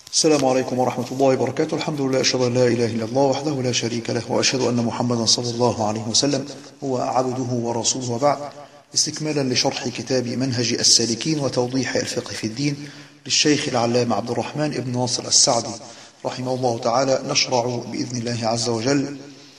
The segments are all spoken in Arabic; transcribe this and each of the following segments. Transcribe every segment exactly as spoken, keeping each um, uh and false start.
السلام عليكم ورحمة الله وبركاته. الحمد لله، أشهد أن لا إله إلا الله وحده لا شريك له، وأشهد أن محمدا صلى الله عليه وسلم هو عبده ورسوله، وبعد. استكمالا لشرح كتاب منهج السالكين وتوضيح الفقه في الدين للشيخ العلامة عبد الرحمن بن ناصر السعدي رحمه الله تعالى، نشرع بإذن الله عز وجل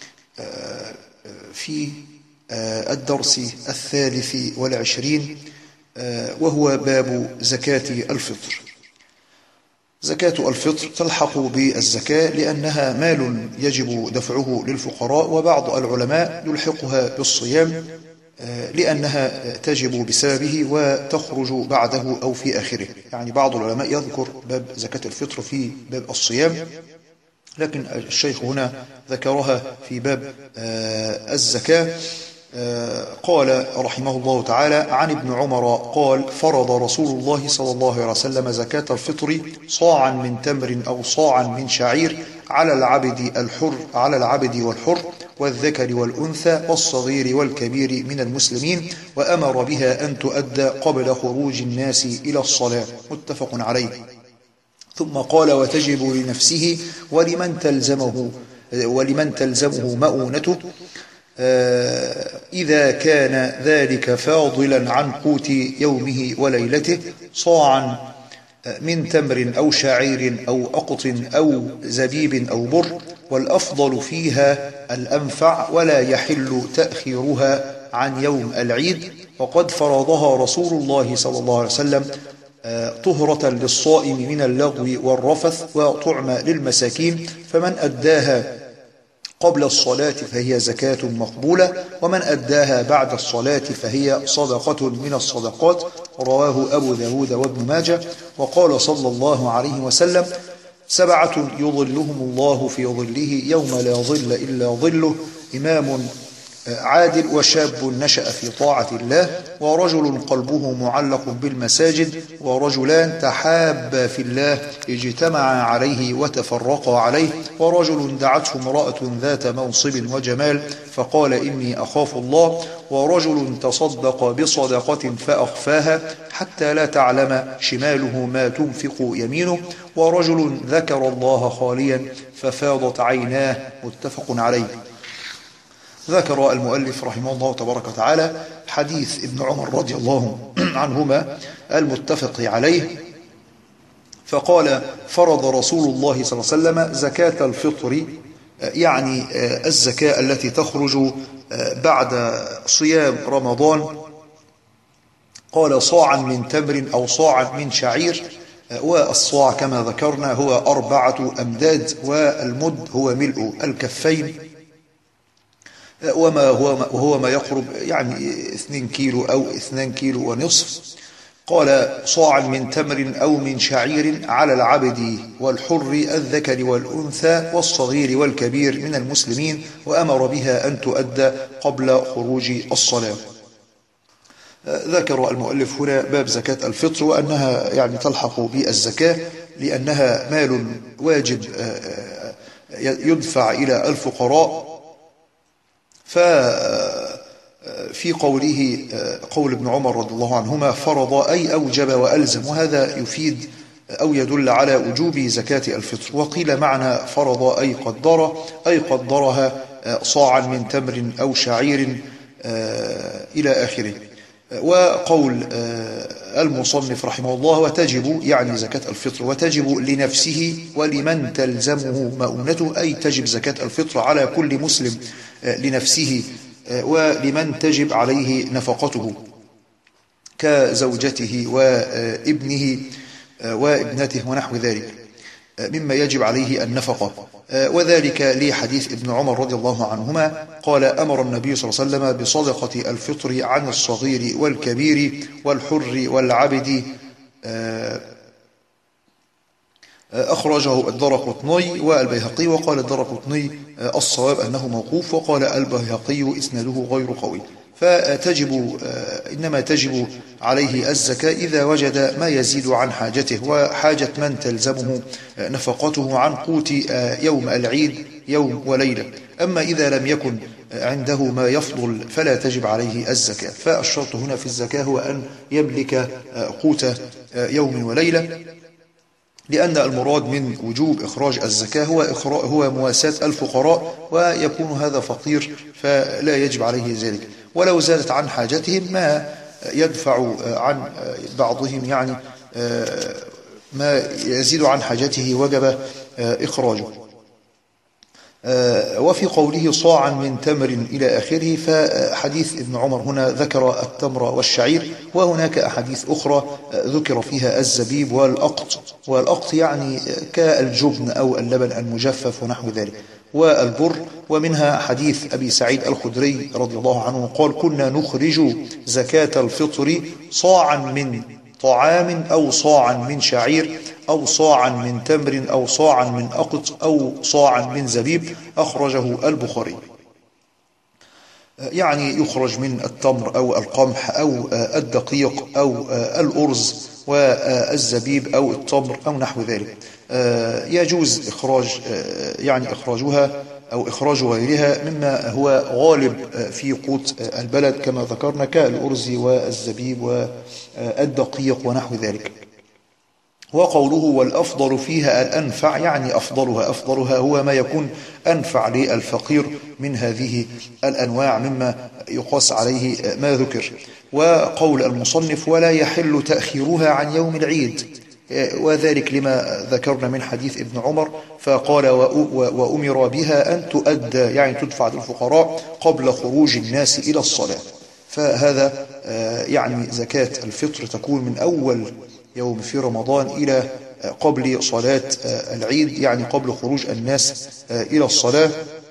في الدرس الثالث والعشرين، وهو باب زكاة الفطر. زكاة الفطر تلحق بالزكاة لأنها مال يجب دفعه للفقراء، وبعض العلماء يلحقها بالصيام لأنها تجب بسببه وتخرج بعده أو في آخره. يعني بعض العلماء يذكر باب زكاة الفطر في باب الصيام، لكن الشيخ هنا ذكرها في باب الزكاة. قال رحمه الله تعالى: عن ابن عمر قال: فرض رسول الله صلى الله عليه وسلم زكاة الفطر صاعا من تمر أو صاعا من شعير على العبد الحر على العبد والحر والذكر والأنثى والصغير والكبير من المسلمين، وأمر بها أن تؤدى قبل خروج الناس إلى الصلاة. متفق عليه. ثم قال: وتجب لنفسه ولمن تلزمه ولمن تلزمه مؤونته إذا كان ذلك فاضلا عن قوت يومه وليلته، صاعا من تمر أو شعير أو أقط أو زبيب أو بر، والأفضل فيها الأنفع، ولا يحل تأخيرها عن يوم العيد، وقد فرضها رسول الله صلى الله عليه وسلم طهرة للصائم من اللغو والرفث وطعم للمساكين، فمن أداها قبل الصلاة فهي زكاة مقبولة، ومن أداها بعد الصلاة فهي صدقة من الصدقات. رواه أبو داود وابن ماجه. وقال صلى الله عليه وسلم: سبعة يظلهم الله في ظله يوم لا ظل إلا ظله: إمام عادل، وشاب نشأ في طاعة الله، ورجل قلبه معلق بالمساجد، ورجلان تحابا في الله اجتمعا عليه وتفرقا عليه، ورجل دعته امرأة ذات منصب وجمال فقال: إني أخاف الله، ورجل تصدق بصدقة فأخفاها حتى لا تعلم شماله ما تنفق يمينه، ورجل ذكر الله خاليا ففاضت عيناه. متفق عليه. ذكر المؤلف رحمه الله تبارك وتعالى حديث ابن عمر رضي الله عنهما المتفق عليه، فقال: فرض رسول الله صلى الله عليه وسلم زكاة الفطر، يعني الزكاة التي تخرج بعد صيام رمضان. قال: صاعا من تمر أو صاعا من شعير، والصاع كما ذكرنا هو أربعة أمداد، والمد هو ملء الكفين، وما هو وهو ما يقرب يعني اثنين كيلو أو اثنان كيلو ونصف. قال: صاعا من تمر أو من شعير على العبد والحر الذكر والأنثى والصغير والكبير من المسلمين، وأمر بها أن تؤدى قبل خروج الصلاة. ذكر المؤلف هنا باب زكاة الفطر، وأنها يعني تلحق بالزكاة لأنها مال واجب يدفع إلى الفقراء. ففي قوله قول ابن عمر رضي الله عنهما: فرض أي أوجب وألزم، وهذا يفيد أو يدل على وجوب زكاة الفطر. وقيل معنى فرض أي قدر أي قدرها صاعا من تمر أو شعير إلى آخره. وقول المصنف رحمه الله: وتجب يعني زكاة الفطر، وتجب لنفسه ولمن تلزمه مؤونته، أي تجب زكاة الفطر على كل مسلم لنفسه ولمن تجب عليه نفقته كزوجته وابنه وابنته ونحو ذلك مما يجب عليه النفقة. وذلك لحديث ابن عمر رضي الله عنهما قال: أمر النبي صلى الله عليه وسلم بصدقة الفطر عن الصغير والكبير والحر والعبد. أخرجه الدرقطني والبيهقي. وقال الدرقطني: الصواب أنه موقوف، وقال البيهقي: إسناده غير قوي. فتجب إنما تجب عليه الزكاة إذا وجد ما يزيد عن حاجته، وحاجة من تلزمه نفقته عن قوت يوم العيد يوم وليلة. أما إذا لم يكن عنده ما يفضل فلا تجب عليه الزكاة. فالشرط هنا في الزكاة هو أن يملك قوت يوم وليلة، لأن المراد من وجوب إخراج الزكاة هو هو مواساة الفقراء، ويكون هذا فقير فلا يجب عليه ذلك. ولو زادت عن حاجتهم ما يدفع عن بعضهم يعني ما يزيد عن حاجته وجب إخراجه. وفي قوله صاعا من تمر إلى آخره، فحديث ابن عمر هنا ذكر التمر والشعير، وهناك أحاديث أخرى ذكر فيها الزبيب والأقط، والأقط يعني كالجبن أو اللبن المجفف ونحو ذلك، والبر. ومنها حديث أبي سعيد الخدري رضي الله عنه قال: كنا نخرج زكاة الفطر صاعا من طعام أو صاعا من شعير أو صاعا من تمر أو صاعا من أقط أو صاعا من زبيب، أخرجه البخاري. يعني يخرج من التمر أو القمح أو الدقيق أو الأرز والزبيب أو التمر أو نحو ذلك. يجوز إخراج يعني إخراجها أو إخراج غيرها مما هو غالب في قوت البلد كما ذكرنا كالأرز والزبيب والدقيق ونحو ذلك. وقوله والأفضل فيها الأنفع، يعني أفضلها أفضلها هو ما يكون أنفع للفقير من هذه الأنواع مما يقاس عليه ما ذكر. وقول المصنف ولا يحل تأخيرها عن يوم العيد، وذلك لما ذكرنا من حديث ابن عمر، فقال وأمر بها أن تؤدى يعني تدفع للفقراء قبل خروج الناس إلى الصلاة. فهذا يعني زكاة الفطر تكون من أول يوم في رمضان إلى قبل صلاة العيد، يعني قبل خروج الناس إلى الصلاة.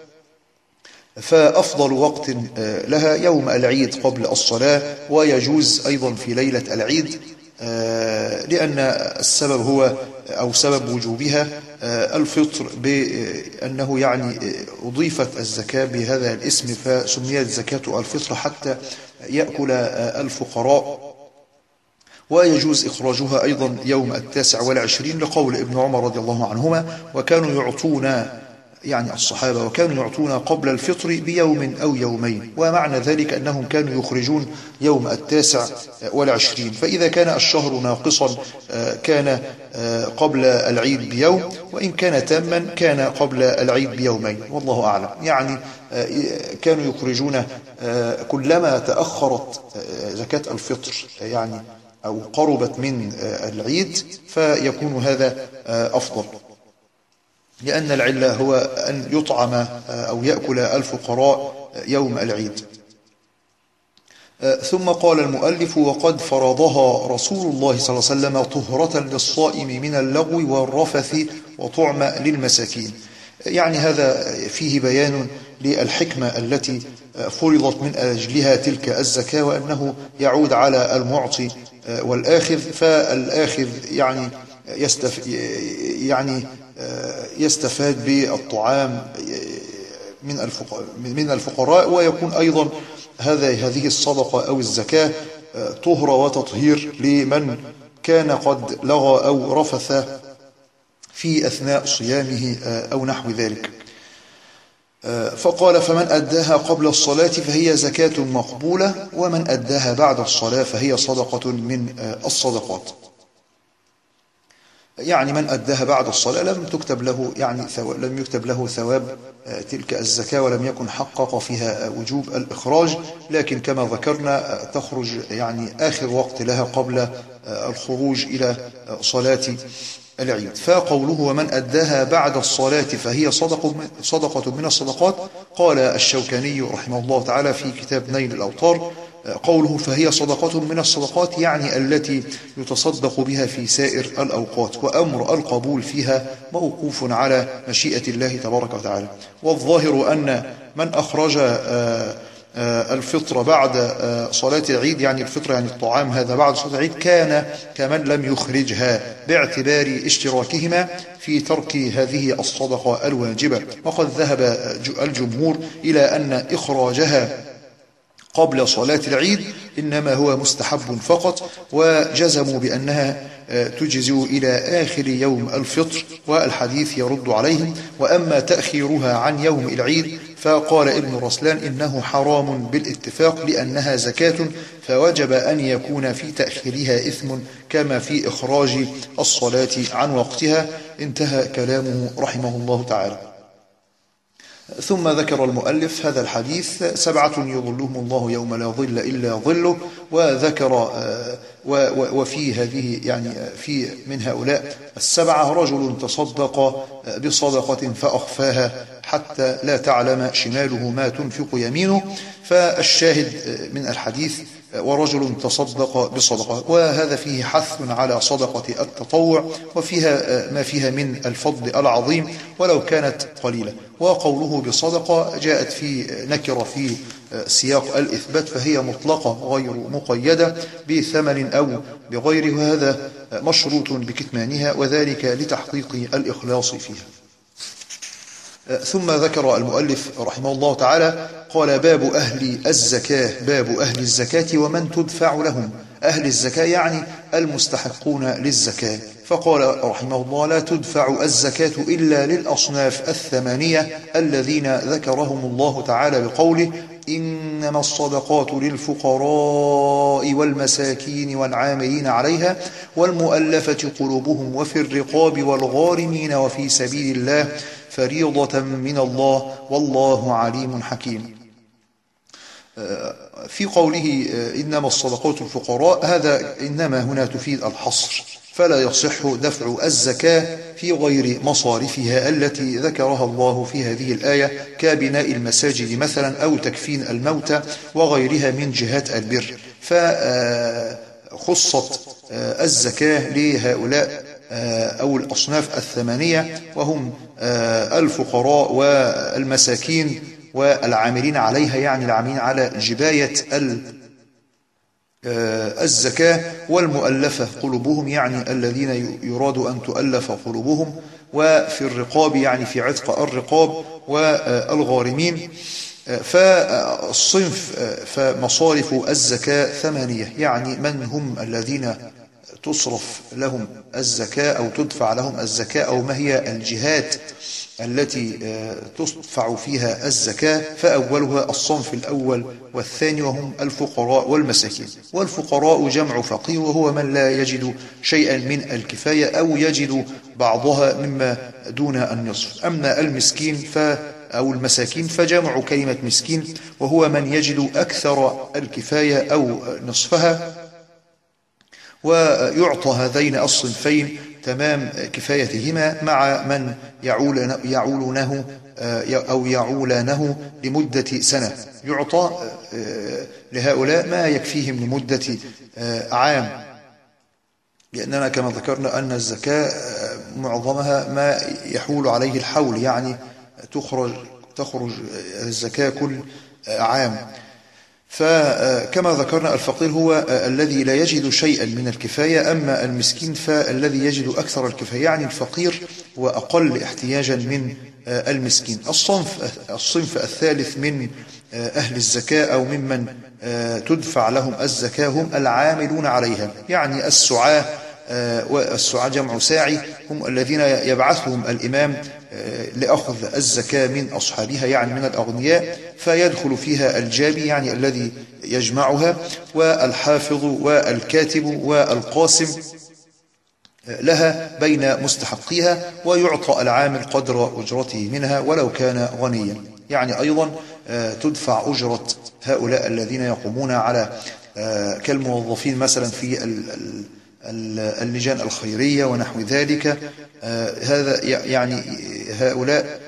فأفضل وقت لها يوم العيد قبل الصلاة، ويجوز أيضا في ليلة العيد، لأن السبب هو أو سبب وجوبها الفطر بأنه يعني أضيفت الزكاة بهذا الاسم فسميت زكاة الفطر حتى يأكل الفقراء. ويجوز إخراجها أيضا يوم التاسع والعشرين لقول ابن عمر رضي الله عنهما وكانوا يعطون يعني الصحابة وكانوا يعطون قبل الفطر بيوم أو يومين، ومعنى ذلك أنهم كانوا يخرجون يوم التاسع والعشرين. فإذا كان الشهر ناقصا كان قبل العيد بيوم، وإن كان تاما كان قبل العيد بيومين، والله أعلم. يعني كانوا يخرجون كلما تأخرت زكاة الفطر يعني أو قربت من العيد فيكون هذا أفضل، لأن العلة هو أن يطعم أو يأكل الفقراء يوم العيد. ثم قال المؤلف وقد فرضها رسول الله صلى الله عليه وسلم طهرة للصائم من اللغو والرفث وطعم للمساكين. يعني هذا فيه بيان للحكمة التي فرضت من أجلها تلك الزكاة، وأنه يعود على المعطي والآخذ. فالآخذ يعني يستف يعني يستفاد بالطعام من الفقراء من الفقراء ويكون أيضا هذا هذه الصدقة أو الزكاة طهرة وتطهير لمن كان قد لغى أو رفث في أثناء صيامه أو نحو ذلك. فقال فمن أداها قبل الصلاة فهي زكاة مقبولة، ومن أداها بعد الصلاة فهي صدقة من الصدقات. يعني من أداها بعد الصلاة لم تكتب له يعني لم يكتب له ثواب تلك الزكاة ولم يكن حقق فيها وجوب الإخراج، لكن كما ذكرنا تخرج يعني آخر وقت لها قبل الخروج إلى صلاة العيد. فقوله ومن أداها بعد الصلاة فهي صدقة صدقة من الصدقات، قال الشوكاني رحمه الله تعالى في كتاب نيل الأوطار قوله فهي صدقة من الصدقات يعني التي يتصدق بها في سائر الأوقات، وأمر القبول فيها موقوف على مشيئة الله تبارك وتعالى. والظاهر أن من أخرج الفطر بعد صلاة العيد يعني الفطر يعني الطعام هذا بعد صلاة العيد كان كمن لم يخرجها باعتبار اشتراكهما في ترك هذه الصدقة الواجبة. وقد ذهب الجمهور إلى أن إخراجها قبل صلاة العيد إنما هو مستحب فقط، وجزموا بأنها تجزئ إلى آخر يوم الفطر، والحديث يرد عليهم. وأما تأخيرها عن يوم العيد فقال ابن رسلان إنه حرام بالاتفاق لأنها زكاة، فوجب أن يكون في تأخيرها إثم كما في إخراج الصلاة عن وقتها. انتهى كلامه رحمه الله تعالى. ثم ذكر المؤلف هذا الحديث: سبعة يظلهم الله يوم لا ظل إلا ظله. وذكر وفي هذه يعني في من هؤلاء السبعة رجل تصدق بصدقة فأخفاها حتى لا تعلم شماله ما تنفق يمينه. فالشاهد من الحديث: ورجل تصدق بصدقة، وهذا فيه حث على صدقة التطوع، وفيها ما فيها من الفضل العظيم ولو كانت قليلة. وقوله بصدقة جاءت في نكرة في سياق الإثبات، فهي مطلقة غير مقيدة بثمن أو بغيره، وهذا مشروط بكتمانها، وذلك لتحقيق الإخلاص فيها. ثم ذكر المؤلف رحمه الله تعالى قال: باب أهل الزكاة. باب أهل الزكاة ومن تدفع لهم. أهل الزكاة يعني المستحقون للزكاة. فقال رحمه الله: لا تدفع الزكاة إلا للأصناف الثمانية الذين ذكرهم الله تعالى بقوله: إنما الصدقات للفقراء والمساكين والعاملين عليها والمؤلفة قلوبهم وفي الرقاب والغارمين وفي سبيل الله فريضة من الله والله عليم حكيم. في قوله إنما الصدقات الفقراء، هذا إنما هنا تفيد الحصر، فلا يصح دفع الزكاة في غير مصارفها التي ذكرها الله في هذه الآية كبناء المساجد مثلا أو تكفين الموتى وغيرها من جهات البر. فخصت الزكاة لهؤلاء أو الأصناف الثمانية، وهم الفقراء والمساكين والعاملين عليها، يعني العاملين على جباية الزكاة، والمؤلفة قلوبهم يعني الذين يراد أن تؤلف قلوبهم، وفي الرقاب يعني في عتق الرقاب، والغارمين. فالصنف فمصارف الزكاة ثمانية، يعني من هم الذين تصرف لهم الزكاة أو تدفع لهم الزكاة، أو ما هي الجهات التي تدفع فيها الزكاة. فأولها الصنف الأول والثاني، وهم الفقراء والمساكين. والفقراء جمع فقير، وهو من لا يجد شيئا من الكفاية أو يجد بعضها مما دون النصف. أما المسكين ف أو المساكين فجمع كلمة مسكين، وهو من يجد أكثر الكفاية أو نصفها. ويعطى هذين الصنفين تمام كفايتهما مع من يعولونه أو يعولانه لمدة سنة. يعطى لهؤلاء ما يكفيهم لمدة عام، لأننا كما ذكرنا أن الزكاة معظمها ما يحول عليه الحول، يعني تخرج تخرج الزكاة كل عام. فكما ذكرنا الفقير هو الذي لا يجد شيئا من الكفاية، أما المسكين فالذي يجد أكثر الكفاية، يعني الفقير وأقل احتياجا من المسكين. الصنف الصنف الثالث من أهل الزكاة أو ممن تدفع لهم الزكاة هم العاملون عليها، يعني السعاة. والسعاة جمع ساعي، هم الذين يبعثهم الإمام لأخذ الزكاة من أصحابها، يعني من الأغنياء، فيدخل فيها الجابي يعني الذي يجمعها، والحافظ والكاتب والقاسم لها بين مستحقيها، ويعطى العامل قدر أجرته منها ولو كان غنيا. يعني أيضا تدفع أجرة هؤلاء الذين يقومون على كالموظفين مثلا في اللجان الخيرية ونحو ذلك. هذا يعني هؤلاء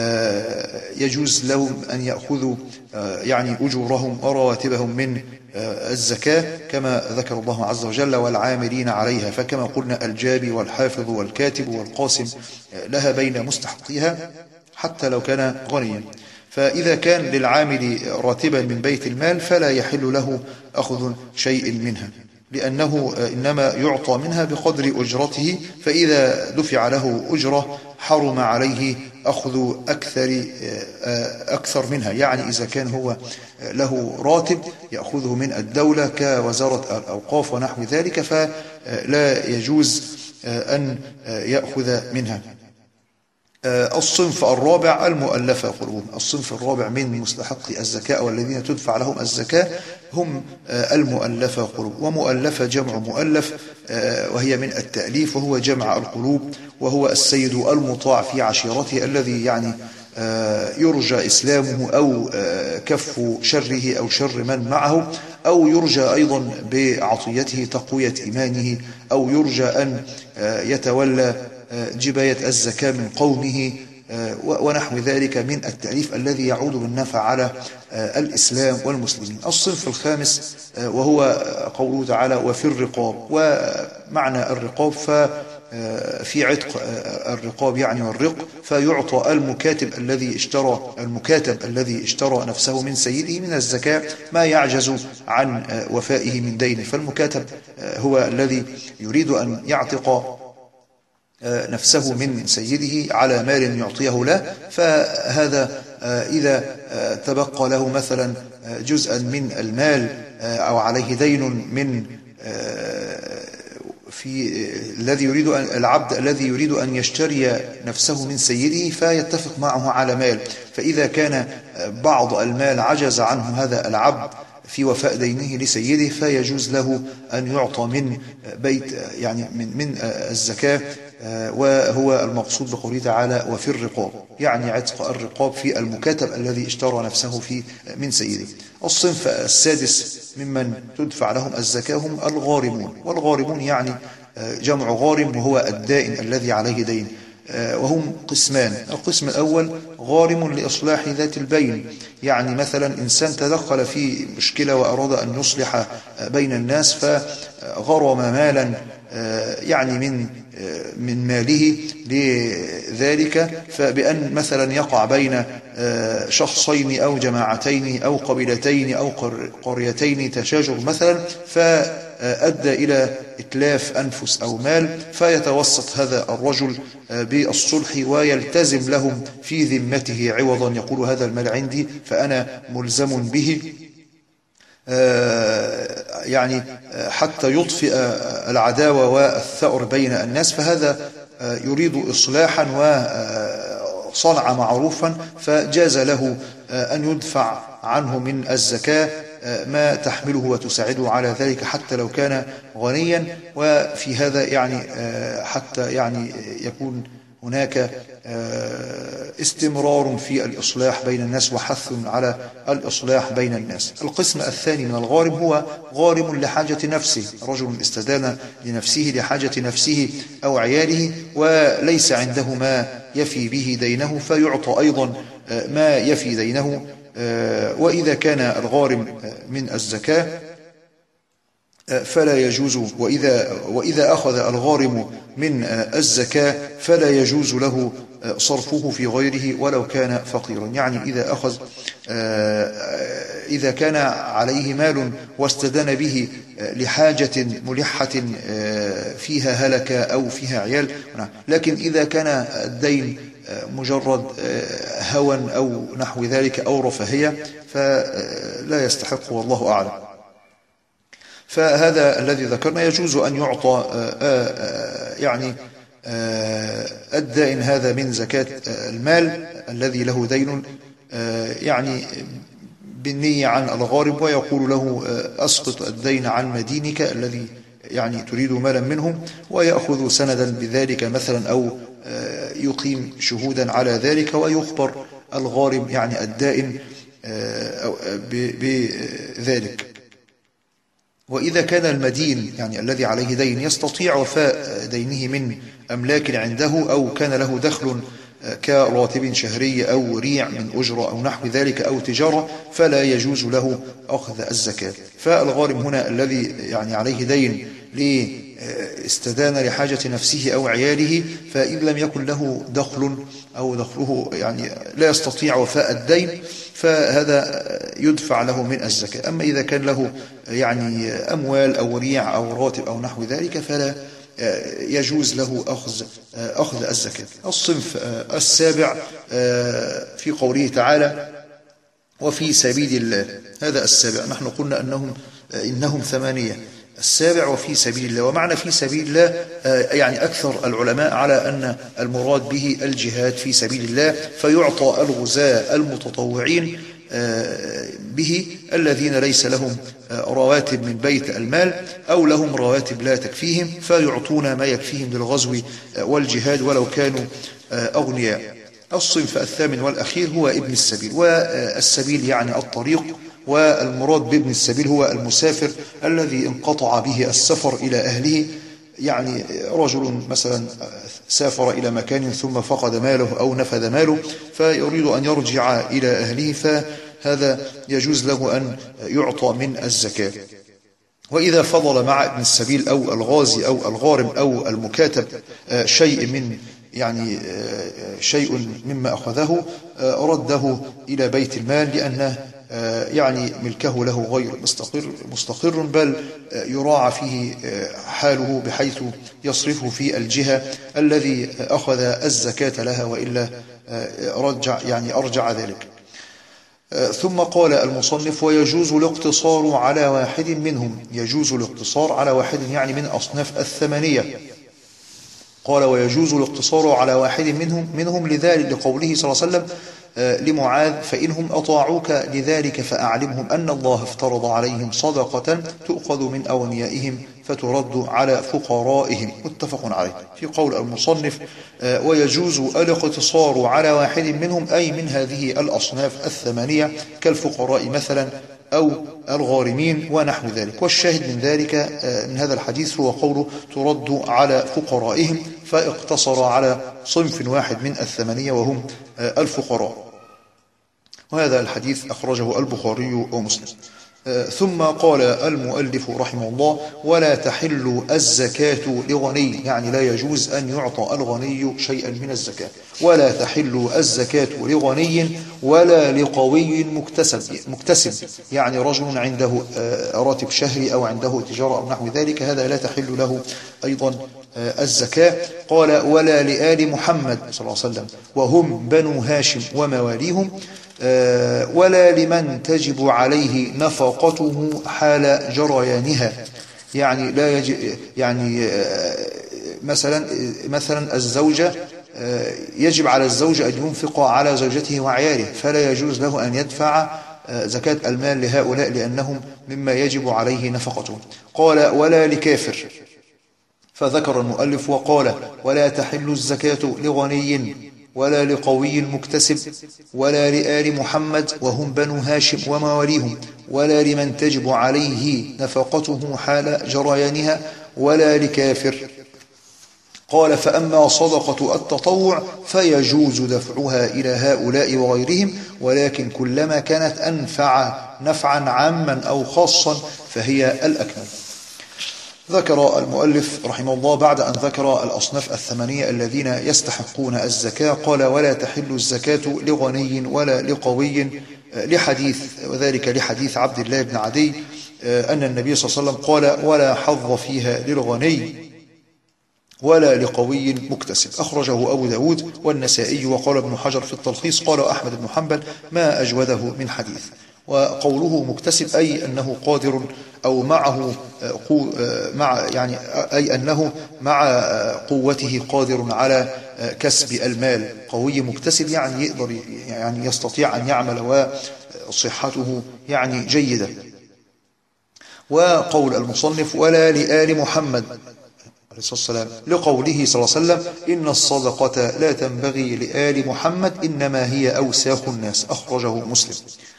يجوز لهم أن يأخذوا يعني أجورهم ورواتبهم من الزكاة كما ذكر الله عز وجل: والعاملين عليها. فكما قلنا الجابي والحافظ والكاتب والقاسم لها بين مستحقيها حتى لو كان غنيا. فإذا كان للعامل راتبا من بيت المال فلا يحل له أخذ شيء منها، لأنه إنما يعطى منها بقدر أجرته، فإذا دفع له أجرة حرم عليه أخذ أكثر, أكثر منها. يعني إذا كان هو له راتب يأخذه من الدولة كوزارة الأوقاف ونحو ذلك، فلا يجوز أن يأخذ منها. الصنف الرابع المؤلفة قلوبهم. الصنف الرابع من مستحقي الزكاة والذين تدفع لهم الزكاة هم المؤلفة قلوب. ومؤلفة جمع مؤلف، وهي من التأليف، وهو جمع القلوب، وهو السيد المطاع في عشيرته الذي يعني يرجى إسلامه أو كف شره أو شر من معه، أو يرجى أيضا بعطيته تقوية إيمانه، أو يرجى أن يتولى جباية الزكاة من قومه ونحو ذلك من التأليف الذي يعود بالنفع على الإسلام والمسلمين. الصنف الخامس وهو قوله تعالى وفي الرقاب. ومعنى الرقاب ففي عتق الرقاب يعني والرق، فيعطى المكاتب الذي اشترى المكاتب الذي اشترى نفسه من سيده من الزكاة ما يعجز عن وفائه من دينه. فالمكاتب هو الذي يريد أن يعتق نفسه من سيده على مال يعطيه له، فهذا إذا تبقى له مثلا جزءا من المال أو عليه دين من في الذي يريد أن العبد الذي يريد أن يشتري نفسه من سيده فيتفق معه على مال، فإذا كان بعض المال عجز عنه هذا العبد في وفاء دينه لسيده فيجوز له أن يعطى من بيت يعني من من الزكاة، وهو المقصود بقوله تعالى وفي الرقاب، يعني عتق الرقاب في المكاتب الذي اشترى نفسه في من سيده. الصنف السادس ممن تدفع لهم الزكاة هم الغارمون. والغارمون يعني جمع غارم، وهو الدائن الذي عليه دين، وهم قسمان. القسم الأول غارم لإصلاح ذات البين، يعني مثلا إنسان تدخل في مشكلة وأراد أن يصلح بين الناس فغرم مالا يعني من من ماله لذلك، فبأن مثلا يقع بين شخصين أو جماعتين أو قبيلتين أو قريتين تشاجر مثلا، فأدى إلى إتلاف أنفس أو مال، فيتوسط هذا الرجل بالصلح ويلتزم لهم في ذمته عوضا، يقول هذا المال عندي فأنا ملزم به، يعني حتى يطفئ العداوة والثأر بين الناس. فهذا يريد إصلاحا وصنع معروفا، فجاز له أن يدفع عنه من الزكاة ما تحمله وتساعده على ذلك حتى لو كان غنيا. وفي هذا يعني حتى يعني يكون هناك استمرار في الإصلاح بين الناس وحث على الإصلاح بين الناس. القسم الثاني من الغارم هو غارم لحاجة نفسه، رجل استدان لنفسه لحاجة نفسه أو عياله وليس عنده ما يفي به دينه، فيعطى أيضا ما يفي دينه. وإذا كان الغارم من الزكاة فلا يجوز، وإذا, وإذا أخذ الغارم من الزكاة فلا يجوز له صرفه في غيره ولو كان فقيرا. يعني إذا أخذ إذا كان عليه مال واستدان به لحاجة ملحة فيها هلكة أو فيها عيال، لكن إذا كان الدين مجرد هوى أو نحو ذلك أو رفاهية فلا يستحق، والله أعلم. فهذا الذي ذكرنا يجوز أن يعطى يعني الدائن هذا من زكاة المال الذي له دين يعني بالنية عن الغارب، ويقول له أسقط الدين عن مدينك الذي يعني تريد مالا منهم، ويأخذ سندا بذلك مثلا أو يقيم شهودا على ذلك، ويخبر الغارب يعني الدائن بذلك. وإذا كان المدين يعني الذي عليه دين يستطيع وفاء دينه من أملاك عنده، أو كان له دخل كراتب شهري أو ريع من أجرة أو نحو ذلك أو تجارة، فلا يجوز له أخذ الزكاة. فالغارم هنا الذي يعني عليه دين لاستدان لحاجة نفسه أو عياله، فإن لم يكن له دخل أو دخله يعني لا يستطيع وفاء الدين فهذا يدفع له من الزكاة. أما إذا كان له يعني أموال أو ريع أو راتب أو نحو ذلك فلا يجوز له أخذ أخذ الزكاة. الصنف السابع في قوله تعالى وفي سبيل الله، هذا السابع. نحن قلنا أنهم إنهم ثمانية، السابع وفي سبيل الله. ومعنى في سبيل الله يعني أكثر العلماء على أن المراد به الجهاد في سبيل الله، فيعطى الغزاة المتطوعين به الذين ليس لهم رواتب من بيت المال أو لهم رواتب لا تكفيهم، فيعطون ما يكفيهم للغزو والجهاد ولو كانوا أغنياء. الصنف الثامن والأخير هو ابن السبيل. والسبيل يعني الطريق، والمراد بابن السبيل هو المسافر الذي انقطع به السفر إلى أهله، يعني رجل مثلا سافر إلى مكان ثم فقد ماله أو نفذ ماله فيريد أن يرجع إلى أهله، فهذا يجوز له أن يعطى من الزكاة. وإذا فضل مع ابن السبيل أو الغازي أو الغارم أو المكاتب شيء من يعني شيء مما أخذه رده إلى بيت المال، لأنه يعني ملكه له غير مستقر مستقر بل يراعى فيه حاله بحيث يصرفه في الجهة الذي أخذ الزكاة لها، وإلا رجع يعني أرجع ذلك. ثم قال المصنف: ويجوز الاقتصار على واحد منهم. يجوز الاقتصار على واحد يعني من أصناف الثمانية. قال: ويجوز الاقتصار على واحد منهم منهم لذلك لقوله صلى الله عليه وسلم لمعاذ: فإنهم أطاعوك لذلك فأعلمهم أن الله افترض عليهم صدقة تؤخذ من أغنيائهم فترد على فقرائهم. متفق عليه. في قول المصنف: ويجوز الاقتصار على واحد منهم، أي من هذه الأصناف الثمانية كالفقراء مثلا أو الغارمين ونحو ذلك. والشاهد من ذلك من هذا الحديث هو قوله ترد على فقرائهم، فاقتصر على صنف واحد من الثمانية وهم الفقراء. وهذا الحديث أخرجه البخاري ومسلم. ثم قال المؤلف رحمه الله: ولا تحل الزكاة لغني، يعني لا يجوز أن يعطى الغني شيئا من الزكاة. ولا تحل الزكاة لغني ولا لقوي مكتسب مكتسب يعني رجل عنده راتب شهري أو عنده تجارة أو نحو ذلك، هذا لا تحل له أيضا الزكاة. قال: ولا لآل محمد صلى الله عليه وسلم وهم بنو هاشم ومواليهم، ولا لمن تجب عليه نفقته حال جريانها، يعني لا يجب يعني مثلا مثلا الزوجة يجب على الزوج أن ينفق على زوجته وعياله، فلا يجوز له أن يدفع زكاة المال لهؤلاء لأنهم مما يجب عليه نفقتهم. قال: ولا لكافر، فذكر المؤلف وقال: ولا تحل الزكاة لغني ولا لقوي مكتسب ولا لآل محمد وهم بنو هاشم ومواليهم، ولا لمن تجب عليه نفقته حال جريانها، ولا لكافر. قال: فأما صدقة التطوع فيجوز دفعها إلى هؤلاء وغيرهم، ولكن كلما كانت أنفع نفعا عاما أو خاصا فهي الأكمل. ذكر المؤلف رحمه الله بعد أن ذكر الأصناف الثمانية الذين يستحقون الزكاة قال: ولا تحل الزكاة لغني ولا لقوي، لحديث وذلك لحديث عبد الله بن عدي أن النبي صلى الله عليه وسلم قال: ولا حظ فيها للغني ولا لقوي مكتسب. أخرجه أبو داود والنسائي. وقال ابن حجر في التلخيص: قال أحمد بن حنبل: ما أجوده من حديث. وقوله مكتسب أي أنه قادر أو معه قو مع يعني أي أنه مع قوته قادر على كسب المال. قوي مكتسب يعني يقدر يعني يستطيع أن يعمل وصحته يعني جيدة. وقول المصنف: ولا لآل محمد عليه الصلاة والسلام، لقوله صلى الله عليه وسلم: إن الصدقة لا تنبغي لآل محمد إنما هي أوساخ الناس. أخرجه مسلم.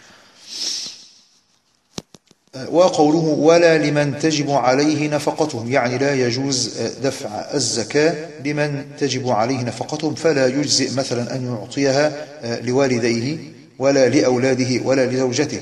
وقوله: ولا لمن تجب عليه نفقتهم، يعني لا يجوز دفع الزكاة لمن تجب عليه نفقتهم، فلا يجزئ مثلا أن يعطيها لوالديه ولا لأولاده ولا لزوجته.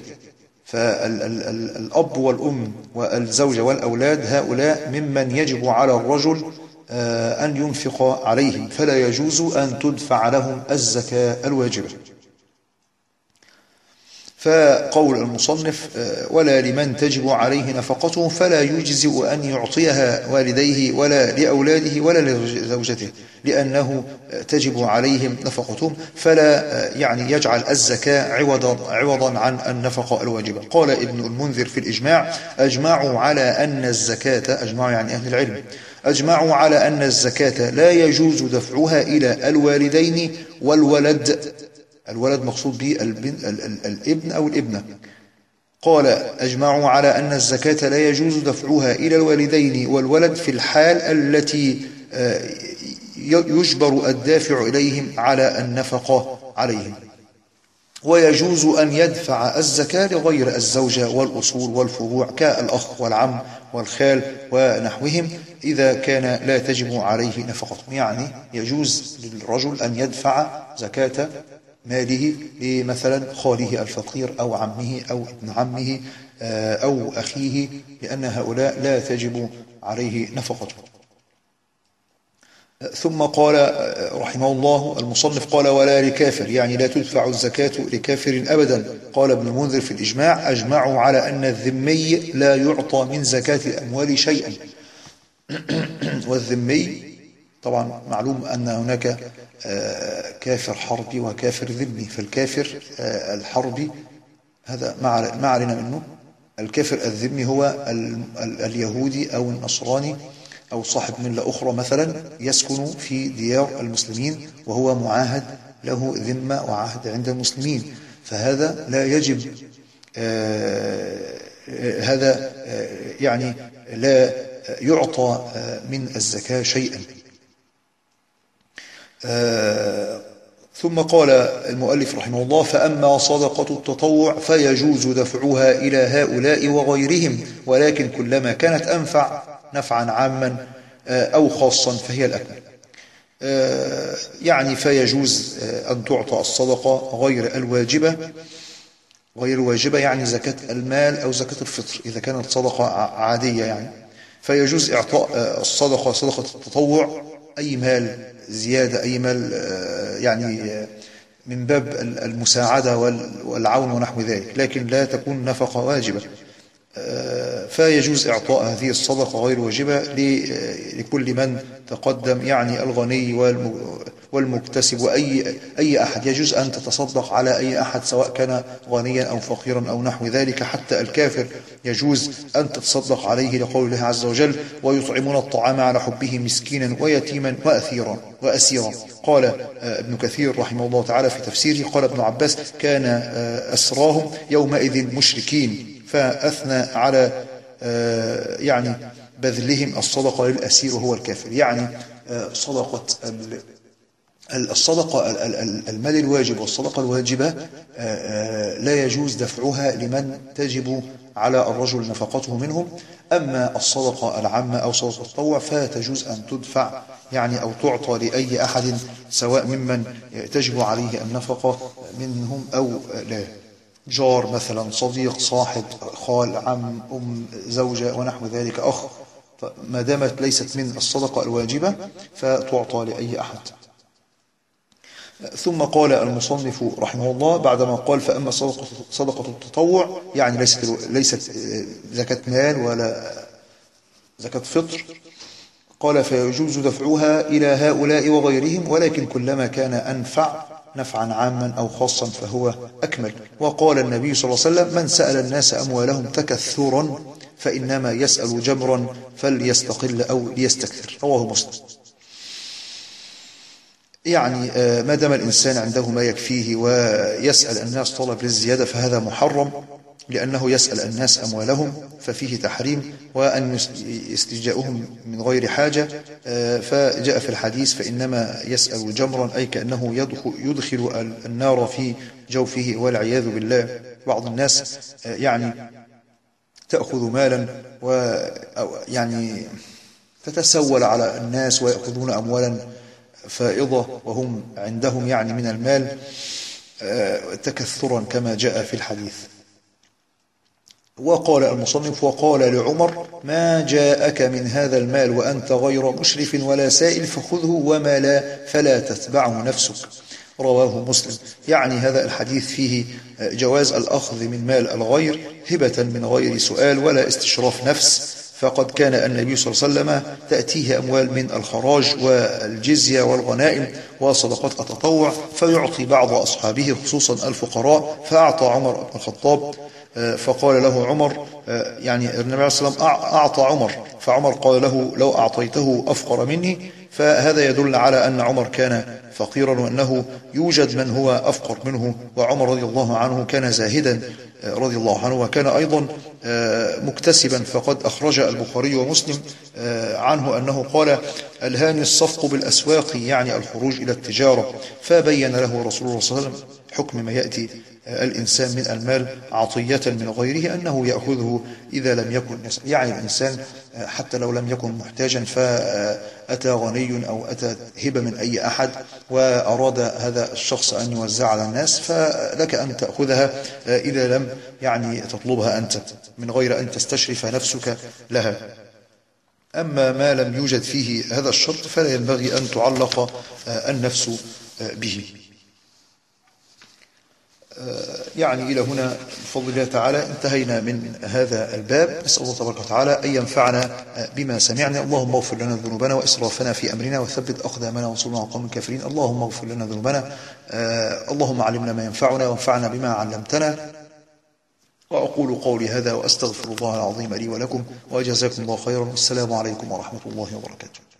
فالأب والأم والزوجة والأولاد هؤلاء ممن يجب على الرجل أن ينفق عليهم، فلا يجوز أن تدفع لهم الزكاة الواجبة. فقول المصنف ولا لمن تجب عليه نفقته فلا يجزئ أن يعطيها والديه ولا لأولاده ولا لزوجته لأنه تجب عليهم نفقتهم، فلا يعني يجعل الزكاة عوضا, عوضا عن النفقة الواجبة. قال ابن المنذر في الإجماع أجمعوا على أن الزكاة، أجمعوا يعني أهل العلم، أجمعوا على أن الزكاة لا يجوز دفعها إلى الوالدين والولد، الولد مقصود به الابن أو الابنة. قال أجمعوا على أن الزكاة لا يجوز دفعها إلى الوالدين والولد في الحال التي يجبر الدافع إليهم على النفقة عليهم، ويجوز أن يدفع الزكاة لغير الزوجة والأصول والفروع كالأخ والعم والخال ونحوهم إذا كان لا تجب عليه نفقتهم. يعني يجوز للرجل أن يدفع زكاة ماله لمثلا خاله الفقير أو عمه أو ابن عمه أو أخيه، لأن هؤلاء لا تجب عليه نفقته. ثم قال رحمه الله المصنف قال ولا لكافر، يعني لا تدفع الزكاة لكافر أبدا. قال ابن المنذر في الإجماع أجمعوا على أن الذمي لا يعطى من زكاة الأموال شيئا. والذمي طبعا معلوم أن هناك كافر حربي وكافر ذمي، فالكافر الحربي هذا ما علينا منه. الكافر الذمي هو اليهودي أو النصراني أو صاحب ملة أخرى مثلا يسكن في ديار المسلمين وهو معاهد له ذمة وعهد عند المسلمين، فهذا لا يجب هذا يعني لا يعطى من الزكاة شيئا. ثم قال المؤلف رحمه الله فأما صدقة التطوع فيجوز دفعها إلى هؤلاء وغيرهم، ولكن كلما كانت أنفع نفعا عاما أو خاصا فهي الأكمل. يعني فيجوز أن تعطى الصدقة غير الواجبة، غير الواجبة يعني زكاة المال أو زكاة الفطر إذا كانت صدقة عادية يعني، فيجوز إعطاء الصدقة صدقة التطوع أي مال زيادة، أي مال يعني من باب المساعدة والعون ونحو ذلك، لكن لا تكون نفقة واجبة. فيجوز إعطاء هذه الصدقة غير واجبة لكل من تقدم، يعني الغني والمكتسب وأي أي أحد. يجوز أن تتصدق على أي أحد سواء كان غنيا أو فقيرا أو نحو ذلك، حتى الكافر يجوز أن تتصدق عليه لقول الله عز وجل ويطعمون الطعام على حبه مسكينا ويتيما وأثيرا وأسيرا. قال ابن كثير رحمه الله تعالى في تفسيره قال ابن عباس كان أسراهم يومئذ مشركين، فأثنى على يعني بذلهم الصدقة للأسير وهو الكافر. يعني صدقة الصدقة المال الواجب والصدقة الواجبة لا يجوز دفعها لمن تجب على الرجل نفقته منهم. أما الصدقة العامة أو صدقة التطوع فتجوز أن تدفع يعني أو تعطى لأي أحد سواء ممن تجب عليه النفقة منهم أو لا، جار مثلا، صديق، صاحب، خال، عم، أم، زوجة ونحو ذلك، أخ، ما دامت ليست من الصدقة الواجبة فتعطى لأي أحد. ثم قال المصنف رحمه الله بعدما قال فأما صدقة, صدقة التطوع يعني ليست, ليست زكاة مال ولا زكاة فطر، قال فيجوز دفعها إلى هؤلاء وغيرهم، ولكن كلما كان أنفع نفعا عاما أو خاصا فهو أكمل. وقال النبي صلى الله عليه وسلم من سأل الناس أموالهم تكثرا فإنما يسأل جمرا فليستقل أو ليستكثر، رواه مسلم. يعني ما دام الإنسان عنده ما يكفيه ويسأل الناس طلب للزيادة فهذا محرم، لأنه يسأل الناس أموالهم ففيه تحريم، وأن يستجاؤهم من غير حاجة. فجاء في الحديث فإنما يسأل جمرا أي كأنه يدخل, يدخل النار في جوفه والعياذ بالله. بعض الناس يعني تأخذ مالا ويعني تتسول على الناس ويأخذون أموالا فائضة وهم عندهم يعني من المال تكثرا كما جاء في الحديث. وقال المصنف وقال لعمر ما جاءك من هذا المال وأنت غير مشرف ولا سائل فخذه وما لا فلا تتبعه نفسك. رواه مسلم. يعني هذا الحديث فيه جواز الأخذ من مال الغير هبة من غير سؤال ولا استشراف نفس، فقد كان النبي صلى الله عليه وسلم تأتيه أموال من الخراج والجزية والغنائم وصدقات التطوع فيعطي بعض أصحابه خصوصا الفقراء، فأعطى عمر بن الخطاب فقال له عمر، يعني النبي عليه الصلاة والسلام أعطى عمر، فعمر قال له لو أعطيته أفقر مني، فهذا يدل على أن عمر كان فقيرا وأنه يوجد من هو أفقر منه. وعمر رضي الله عنه كان زاهدا رضي الله عنه، وكان أيضا مكتسبا، فقد أخرج البخاري ومسلم عنه أنه قال ألهاني الصفق بالأسواق، يعني الخروج إلى التجارة، فبين له رسول الله صلى الله عليه وسلم حكم ما يأتي الإنسان من المال عطية من غيره أنه يأخذه إذا لم يكن نسب. يعني الإنسان حتى لو لم يكن محتاجا فأتى غني أو أتى هبة من أي أحد وأراد هذا الشخص أن يوزع على الناس، فلك أن تأخذها إذا لم يعني تطلبها أنت من غير أن تستشرف نفسك لها. أما ما لم يوجد فيه هذا الشرط فلا ينبغي أن تعلق النفس به. يعني إلى هنا بفضل الله تعالى انتهينا من هذا الباب. نسأل الله تبارك وتعالى أن ينفعنا بما سمعنا. اللهم اغفر لنا ذنوبنا وإسرافنا في أمرنا وثبت أقدامنا وانصرنا على القوم الكافرين. اللهم اغفر لنا ذنوبنا، اللهم علمنا ما ينفعنا وانفعنا بما علمتنا. وأقول قولي هذا وأستغفر الله العظيم لي ولكم، وجزاكم الله خيرا. والسلام عليكم ورحمة الله وبركاته.